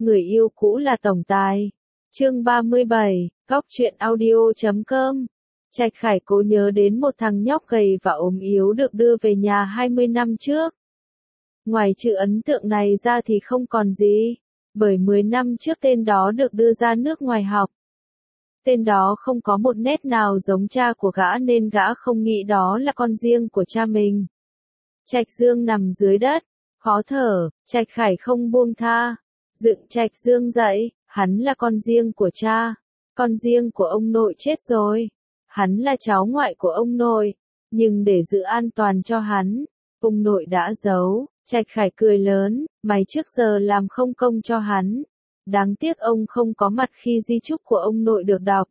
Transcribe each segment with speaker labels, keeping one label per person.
Speaker 1: người yêu cũ là tổng tài. Chương 37, Góc truyện audio.com. Trạch Khải cố nhớ đến một thằng nhóc gầy và ốm yếu được đưa về nhà 20 năm trước. Ngoài chữ ấn tượng này ra thì không còn gì, bởi 10 năm trước tên đó được đưa ra nước ngoài học. Tên đó không có một nét nào giống cha của gã nên gã không nghĩ đó là con riêng của cha mình. Trạch Dương nằm dưới đất, khó thở, Trạch Khải không buông tha. Dựng Trạch Dương dậy, hắn là con riêng của cha. Con riêng của ông nội chết rồi. Hắn là cháu ngoại của ông nội. Nhưng để giữ an toàn cho hắn, ông nội đã giấu. Trạch Khải cười lớn, mày trước giờ làm không công cho hắn. Đáng tiếc ông không có mặt khi di chúc của ông nội được đọc.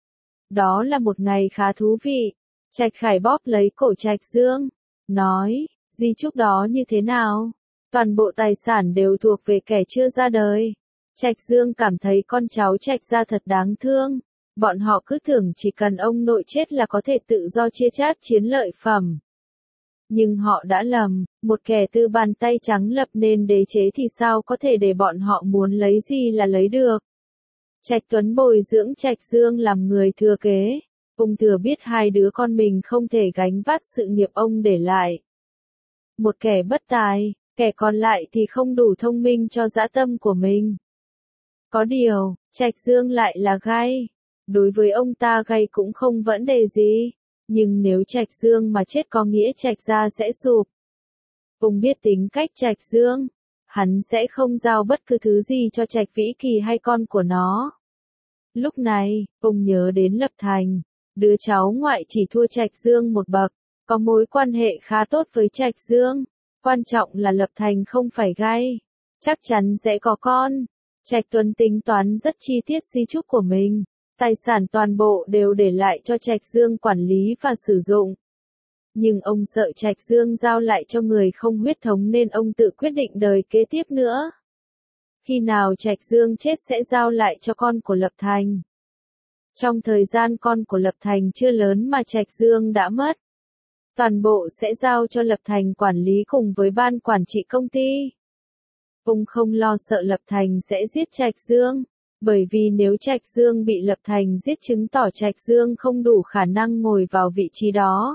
Speaker 1: Đó là một ngày khá thú vị. Trạch Khải bóp lấy cổ Trạch Dương, nói, di chúc đó như thế nào? Toàn bộ tài sản đều thuộc về kẻ chưa ra đời. Trạch Dương cảm thấy con cháu Trạch gia thật đáng thương. Bọn họ cứ tưởng chỉ cần ông nội chết là có thể tự do chia chác chiến lợi phẩm. Nhưng họ đã lầm, một kẻ từ bàn tay trắng lập nên đế chế thì sao có thể để bọn họ muốn lấy gì là lấy được. Trạch Tuấn bồi dưỡng Trạch Dương làm người thừa kế. Ông thừa biết hai đứa con mình không thể gánh vác sự nghiệp ông để lại. Một kẻ bất tài, kẻ còn lại thì không đủ thông minh cho dã tâm của mình. Có điều, Trạch Dương lại là gay. Đối với ông ta gay cũng không vấn đề gì. Nhưng nếu Trạch Dương mà chết có nghĩa Trạch gia sẽ sụp. Ông biết tính cách Trạch Dương. Hắn sẽ không giao bất cứ thứ gì cho Trạch Vĩ Kỳ hay con của nó. Lúc này, ông nhớ đến Lập Thành. Đứa cháu ngoại chỉ thua Trạch Dương một bậc. Có mối quan hệ khá tốt với Trạch Dương. Quan trọng là Lập Thành không phải gay. Chắc chắn sẽ có con. Trạch Tuấn tính toán rất chi tiết di chúc của mình. Tài sản toàn bộ đều để lại cho Trạch Dương quản lý và sử dụng. Nhưng ông sợ Trạch Dương giao lại cho người không huyết thống nên ông tự quyết định đời kế tiếp nữa. Khi nào Trạch Dương chết sẽ giao lại cho con của Lập Thành. Trong thời gian con của Lập Thành chưa lớn mà Trạch Dương đã mất. Toàn bộ sẽ giao cho Lập Thành quản lý cùng với ban quản trị công ty. Ông không lo sợ Lập Thành sẽ giết Trạch Dương. Bởi vì nếu Trạch Dương bị Lập Thành giết chứng tỏ Trạch Dương không đủ khả năng ngồi vào vị trí đó.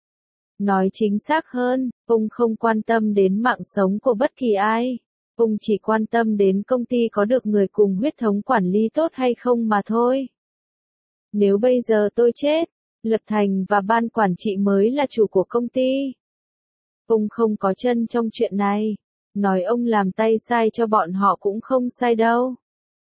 Speaker 1: Nói chính xác hơn, ông không quan tâm đến mạng sống của bất kỳ ai. Ông chỉ quan tâm đến công ty có được người cùng huyết thống quản lý tốt hay không mà thôi. Nếu bây giờ tôi chết, Lập Thành và ban quản trị mới là chủ của công ty. Ông không có chân trong chuyện này. Nói ông làm tay sai cho bọn họ cũng không sai đâu.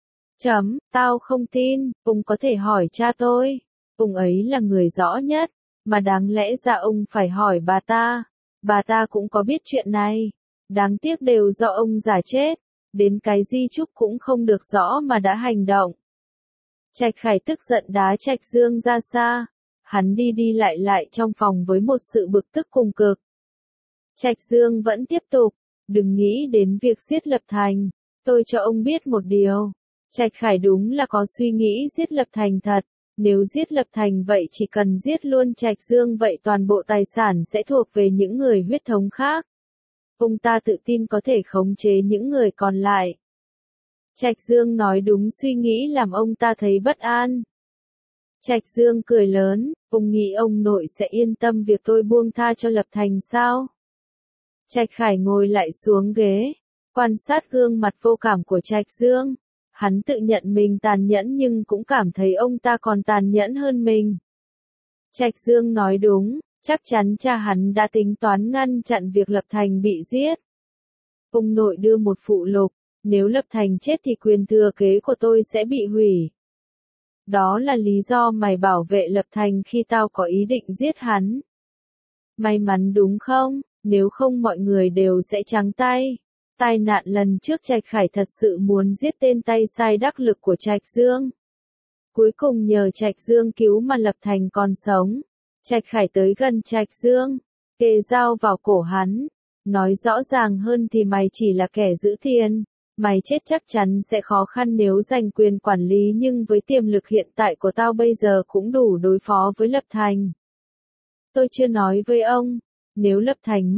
Speaker 1: Tao không tin, ông có thể hỏi cha tôi. Ông ấy là người rõ nhất, mà đáng lẽ ra ông phải hỏi bà ta. Bà ta cũng có biết chuyện này. Đáng tiếc đều do ông giả chết. Đến cái di chúc cũng không được rõ mà đã hành động. Trạch Khải tức giận đá Trạch Dương ra xa. Hắn đi đi lại trong phòng với một sự bực tức cùng cực. Trạch Dương vẫn tiếp tục. Đừng nghĩ đến việc giết Lập Thành. Tôi cho ông biết một điều. Trạch Khải đúng là có suy nghĩ giết Lập Thành thật. Nếu giết Lập Thành vậy chỉ cần giết luôn Trạch Dương vậy toàn bộ tài sản sẽ thuộc về những người huyết thống khác. Ông ta tự tin có thể khống chế những người còn lại. Trạch Dương nói đúng suy nghĩ làm ông ta thấy bất an. Trạch Dương cười lớn, ông nghĩ ông nội sẽ yên tâm việc tôi buông tha cho Lập Thành sao? Trạch Khải ngồi lại xuống ghế, quan sát gương mặt vô cảm của Trạch Dương. Hắn tự nhận mình tàn nhẫn nhưng cũng cảm thấy ông ta còn tàn nhẫn hơn mình. Trạch Dương nói đúng, chắc chắn cha hắn đã tính toán ngăn chặn việc Lập Thành bị giết. Ông nội đưa một phụ lục, nếu Lập Thành chết thì quyền thừa kế của tôi sẽ bị hủy. Đó là lý do mày bảo vệ Lập Thành khi tao có ý định giết hắn. May mắn đúng không? Nếu không mọi người đều sẽ trắng tay. Tai nạn lần trước Trạch Khải thật sự muốn giết tên tay sai đắc lực của Trạch Dương. Cuối cùng nhờ Trạch Dương cứu mà Lập Thành còn sống. Trạch Khải tới gần Trạch Dương, kề dao vào cổ hắn. Nói rõ ràng hơn thì mày chỉ là kẻ giữ tiền. Mày chết chắc chắn sẽ khó khăn nếu giành quyền quản lý nhưng với tiềm lực hiện tại của tao bây giờ cũng đủ đối phó với Lập Thành. Tôi chưa nói với ông, nếu Lập Thành mất,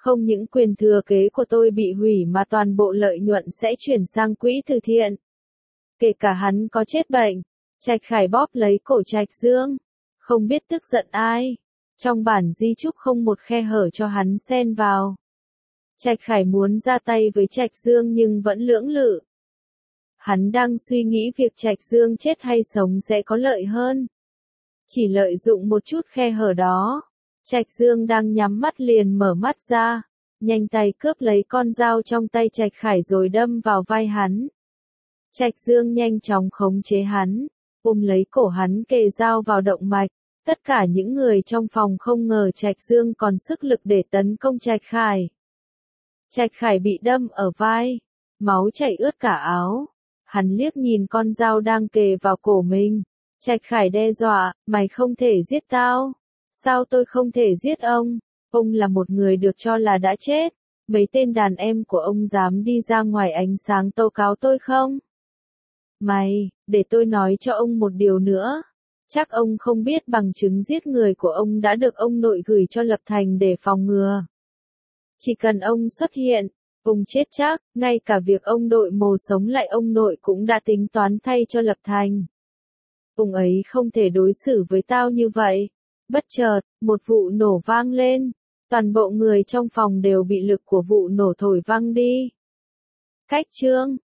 Speaker 1: Không những quyền thừa kế của tôi bị hủy mà toàn bộ lợi nhuận sẽ chuyển sang quỹ từ thiện. Kể cả hắn có chết bệnh. Trạch Khải bóp lấy cổ Trạch Dương. Không biết tức giận ai. Trong bản di chúc không một khe hở cho hắn xen vào. Trạch Khải muốn ra tay với Trạch Dương nhưng vẫn lưỡng lự. Hắn đang suy nghĩ việc Trạch Dương chết hay sống sẽ có lợi hơn. Chỉ lợi dụng một chút khe hở đó. Trạch Dương đang nhắm mắt liền mở mắt ra. Nhanh tay cướp lấy con dao trong tay Trạch Khải rồi đâm vào vai hắn. Trạch Dương nhanh chóng khống chế hắn. Ôm lấy cổ hắn kề dao vào động mạch. Tất cả những người trong phòng không ngờ Trạch Dương còn sức lực để tấn công Trạch Khải. Trạch Khải bị đâm ở vai. Máu chảy ướt cả áo. Hắn liếc nhìn con dao đang kề vào cổ mình. Trạch Khải đe dọa, mày không thể giết tao. Sao tôi không thể giết ông? Ông là một người được cho là đã chết. Mấy tên đàn em của ông dám đi ra ngoài ánh sáng tố cáo tôi không? Mày, để tôi nói cho ông một điều nữa. Chắc ông không biết bằng chứng giết người của ông đã được ông nội gửi cho Lập Thành để phòng ngừa. Chỉ cần ông xuất hiện, ông chết chắc, ngay cả việc ông đội mồ sống lại ông nội cũng đã tính toán thay cho Lập Thành. Ông ấy không thể đối xử với tao như vậy. Bất chợt, một vụ nổ vang lên. Toàn bộ người trong phòng đều bị lực của vụ nổ thổi văng đi. Cách chương